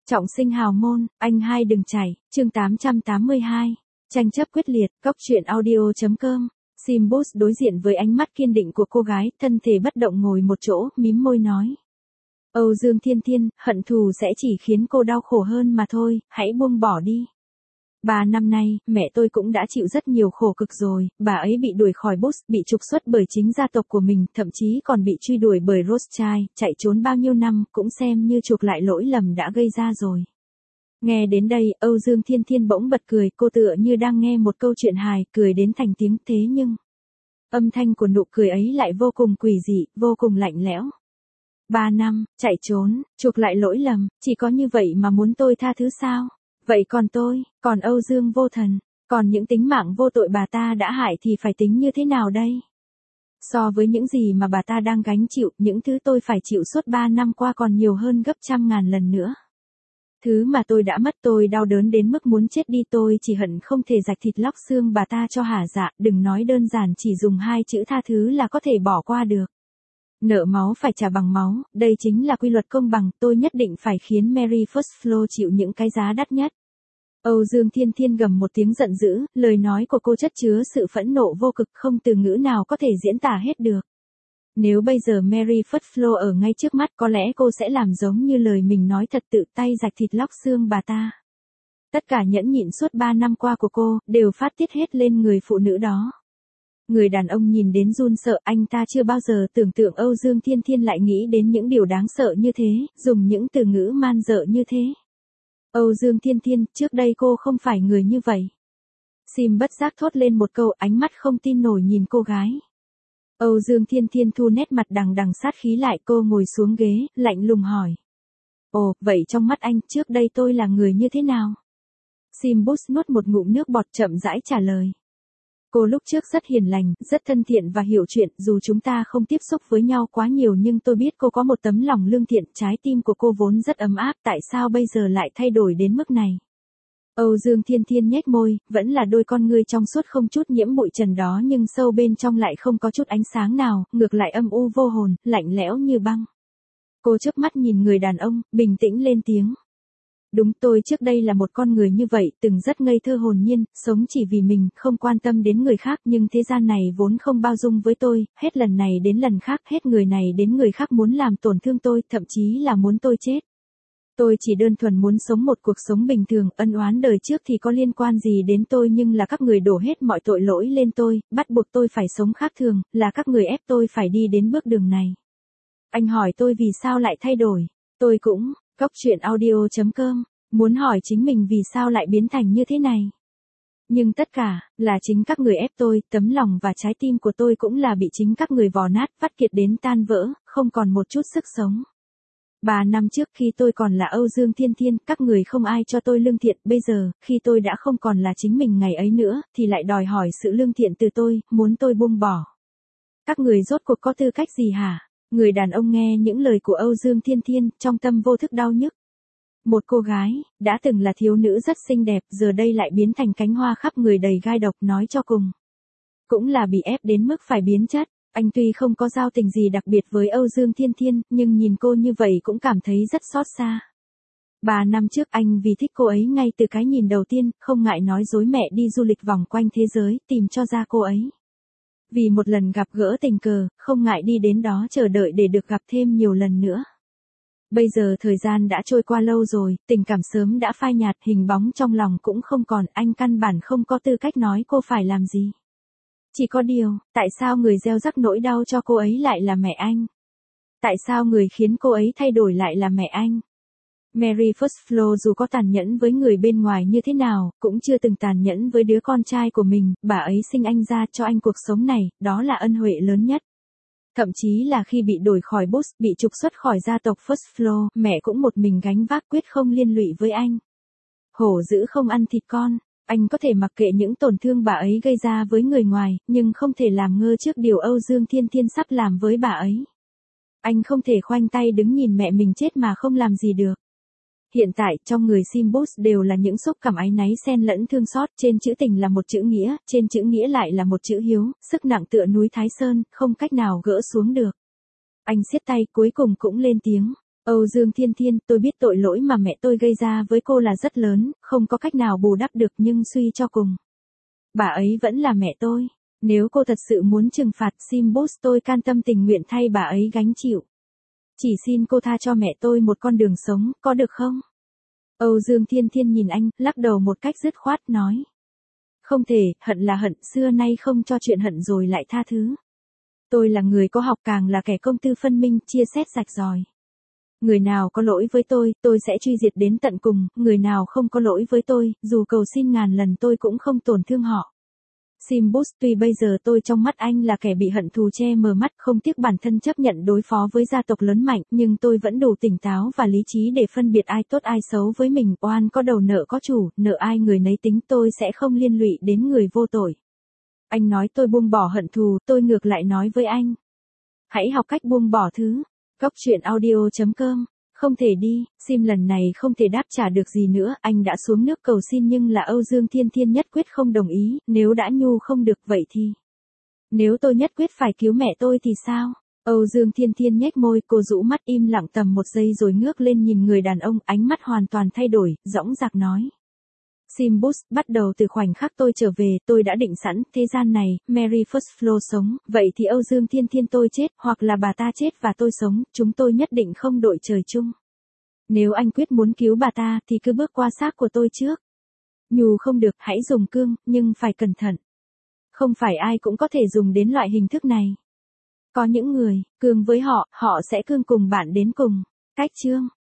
Trọng sinh hào môn, anh hai đừng chảy, chương 882. Tranh chấp quyết liệt, góc truyện audio.com. Sim Boss đối diện với ánh mắt kiên định của cô gái, thân thể bất động ngồi một chỗ, mím môi nói. Âu Dương Thiên Thiên, hận thù sẽ chỉ khiến cô đau khổ hơn mà thôi, hãy buông bỏ đi. 3 năm nay, mẹ tôi cũng đã chịu rất nhiều khổ cực rồi, bà ấy bị đuổi khỏi Boss, bị trục xuất bởi chính gia tộc của mình, thậm chí còn bị truy đuổi bởi Rothschild, chạy trốn bao nhiêu năm, cũng xem như chuộc lại lỗi lầm đã gây ra rồi. Nghe đến đây, Âu Dương Thiên Thiên bỗng bật cười, cô tựa như đang nghe một câu chuyện hài, cười đến thành tiếng thế nhưng âm thanh của nụ cười ấy lại vô cùng quỷ dị, vô cùng lạnh lẽo. 3 năm, chạy trốn, chuộc lại lỗi lầm, chỉ có như vậy mà muốn tôi tha thứ sao? Vậy còn tôi, còn Âu Dương vô thần, còn những tính mạng vô tội bà ta đã hại thì phải tính như thế nào đây? So với những gì mà bà ta đang gánh chịu, những thứ tôi phải chịu suốt 3 năm qua còn nhiều hơn gấp trăm ngàn lần nữa. Thứ mà tôi đã mất, tôi đau đớn đến mức muốn chết đi, tôi chỉ hận không thể rạch thịt lóc xương bà ta cho hả dạ, đừng nói đơn giản chỉ dùng 2 chữ tha thứ là có thể bỏ qua được. Nợ máu phải trả bằng máu, đây chính là quy luật công bằng, tôi nhất định phải khiến Mary First Floor chịu những cái giá đắt nhất. Âu Dương Thiên Thiên gầm một tiếng giận dữ, lời nói của cô chất chứa sự phẫn nộ vô cực, không từ ngữ nào có thể diễn tả hết được. Nếu bây giờ Mary First Floor ở ngay trước mắt, có lẽ cô sẽ làm giống như lời mình nói thật, tự tay rạch thịt lóc xương bà ta. Tất cả nhẫn nhịn suốt 3 năm qua của cô, đều phát tiết hết lên người phụ nữ đó. Người đàn ông nhìn đến run sợ, anh ta chưa bao giờ tưởng tượng Âu Dương Thiên Thiên lại nghĩ đến những điều đáng sợ như thế, dùng những từ ngữ man dợ như thế. Âu Dương Thiên Thiên, trước đây cô không phải người như vậy. Sim bất giác thốt lên một câu, ánh mắt không tin nổi nhìn cô gái. Âu Dương Thiên Thiên thu nét mặt đằng đằng sát khí lại, cô ngồi xuống ghế, lạnh lùng hỏi. Ồ, vậy trong mắt anh, trước đây tôi là người như thế nào? Sim Boss nuốt một ngụm nước bọt chậm rãi trả lời. Cô lúc trước rất hiền lành, rất thân thiện và hiểu chuyện, dù chúng ta không tiếp xúc với nhau quá nhiều nhưng tôi biết cô có một tấm lòng lương thiện, trái tim của cô vốn rất ấm áp, tại sao bây giờ lại thay đổi đến mức này? Âu Dương Thiên Thiên nhếch môi, vẫn là đôi con ngươi trong suốt không chút nhiễm bụi trần đó nhưng sâu bên trong lại không có chút ánh sáng nào, ngược lại âm u vô hồn, lạnh lẽo như băng. Cô chớp mắt nhìn người đàn ông, bình tĩnh lên tiếng. Đúng, tôi trước đây là một con người như vậy, từng rất ngây thơ hồn nhiên, sống chỉ vì mình, không quan tâm đến người khác, nhưng thế gian này vốn không bao dung với tôi, hết lần này đến lần khác, hết người này đến người khác muốn làm tổn thương tôi, thậm chí là muốn tôi chết. Tôi chỉ đơn thuần muốn sống một cuộc sống bình thường, ân oán đời trước thì có liên quan gì đến tôi, nhưng là các người đổ hết mọi tội lỗi lên tôi, bắt buộc tôi phải sống khác thường, là các người ép tôi phải đi đến bước đường này. Anh hỏi tôi vì sao lại thay đổi, tôi cũng, góc truyện audio.com, muốn hỏi chính mình vì sao lại biến thành như thế này. Nhưng tất cả, là chính các người ép tôi, tấm lòng và trái tim của tôi cũng là bị chính các người vò nát, vắt kiệt đến tan vỡ, không còn một chút sức sống. 3 năm trước khi tôi còn là Âu Dương Thiên Thiên, các người không ai cho tôi lương thiện, bây giờ, khi tôi đã không còn là chính mình ngày ấy nữa, thì lại đòi hỏi sự lương thiện từ tôi, muốn tôi buông bỏ. Các người rốt cuộc có tư cách gì hả? Người đàn ông nghe những lời của Âu Dương Thiên Thiên, trong tâm vô thức đau nhức. Một cô gái, đã từng là thiếu nữ rất xinh đẹp, giờ đây lại biến thành cánh hoa khắp người đầy gai độc, nói cho cùng. Cũng là bị ép đến mức phải biến chất. Anh tuy không có giao tình gì đặc biệt với Âu Dương Thiên Thiên, nhưng nhìn cô như vậy cũng cảm thấy rất xót xa. 3 năm trước anh vì thích cô ấy ngay từ cái nhìn đầu tiên, không ngại nói dối mẹ đi du lịch vòng quanh thế giới, tìm cho ra cô ấy. Vì một lần gặp gỡ tình cờ, không ngại đi đến đó chờ đợi để được gặp thêm nhiều lần nữa. Bây giờ thời gian đã trôi qua lâu rồi, tình cảm sớm đã phai nhạt, hình bóng trong lòng cũng không còn, anh căn bản không có tư cách nói cô phải làm gì. Chỉ có điều, tại sao người gieo rắc nỗi đau cho cô ấy lại là mẹ anh? Tại sao người khiến cô ấy thay đổi lại là mẹ anh? Mary First Floor dù có tàn nhẫn với người bên ngoài như thế nào, cũng chưa từng tàn nhẫn với đứa con trai của mình, bà ấy sinh anh ra cho anh cuộc sống này, đó là ân huệ lớn nhất. Thậm chí là khi bị đuổi khỏi Boss, bị trục xuất khỏi gia tộc First Floor, mẹ cũng một mình gánh vác, quyết không liên lụy với anh. Hổ dữ không ăn thịt con. Anh có thể mặc kệ những tổn thương bà ấy gây ra với người ngoài, nhưng không thể làm ngơ trước điều Âu Dương Thiên Thiên sắp làm với bà ấy. Anh không thể khoanh tay đứng nhìn mẹ mình chết mà không làm gì được. Hiện tại, trong người Sim Boss đều là những xúc cảm áy náy xen lẫn thương xót, trên chữ tình là một chữ nghĩa, trên chữ nghĩa lại là một chữ hiếu, sức nặng tựa núi Thái Sơn, không cách nào gỡ xuống được. Anh siết tay, cuối cùng cũng lên tiếng. Âu Dương Thiên Thiên, tôi biết tội lỗi mà mẹ tôi gây ra với cô là rất lớn, không có cách nào bù đắp được nhưng suy cho cùng. Bà ấy vẫn là mẹ tôi. Nếu cô thật sự muốn trừng phạt Simbos tôi can tâm tình nguyện thay bà ấy gánh chịu. Chỉ xin cô tha cho mẹ tôi một con đường sống, có được không? Âu Dương Thiên Thiên nhìn anh, lắc đầu một cách dứt khoát nói. Không thể, hận là hận, xưa nay không cho chuyện hận rồi lại tha thứ. Tôi là người có học càng là kẻ công tư phân minh, chia xét rạch ròi. Người nào có lỗi với tôi sẽ truy diệt đến tận cùng, người nào không có lỗi với tôi, dù cầu xin ngàn lần tôi cũng không tổn thương họ. Simbos, tuy bây giờ tôi trong mắt anh là kẻ bị hận thù che mờ mắt, không tiếc bản thân chấp nhận đối phó với gia tộc lớn mạnh, nhưng tôi vẫn đủ tỉnh táo và lý trí để phân biệt ai tốt ai xấu với mình, oan có đầu nợ có chủ, nợ ai người nấy tính, tôi sẽ không liên lụy đến người vô tội. Anh nói tôi buông bỏ hận thù, tôi ngược lại nói với anh. Hãy học cách buông bỏ thứ. Góc truyện audio.com. Không thể đi, Sim lần này không thể đáp trả được gì nữa, anh đã xuống nước cầu xin nhưng là Âu Dương Thiên Thiên nhất quyết không đồng ý, nếu đã nhu không được vậy thì. Nếu tôi nhất quyết phải cứu mẹ tôi thì sao? Âu Dương Thiên Thiên nhếch môi, cô rũ mắt im lặng tầm một giây rồi ngước lên nhìn người đàn ông, ánh mắt hoàn toàn thay đổi, dõng dạc nói. Simbos, bắt đầu từ khoảnh khắc tôi trở về, tôi đã định sẵn, thế gian này, Mary First Floor sống, vậy thì Âu Dương Thiên Thiên tôi chết, hoặc là bà ta chết và tôi sống, chúng tôi nhất định không đội trời chung. Nếu anh quyết muốn cứu bà ta, thì cứ bước qua xác của tôi trước. Nhù không được, hãy dùng cương, nhưng phải cẩn thận. Không phải ai cũng có thể dùng đến loại hình thức này. Có những người, cương với họ, họ sẽ cương cùng bạn đến cùng. Cách chương.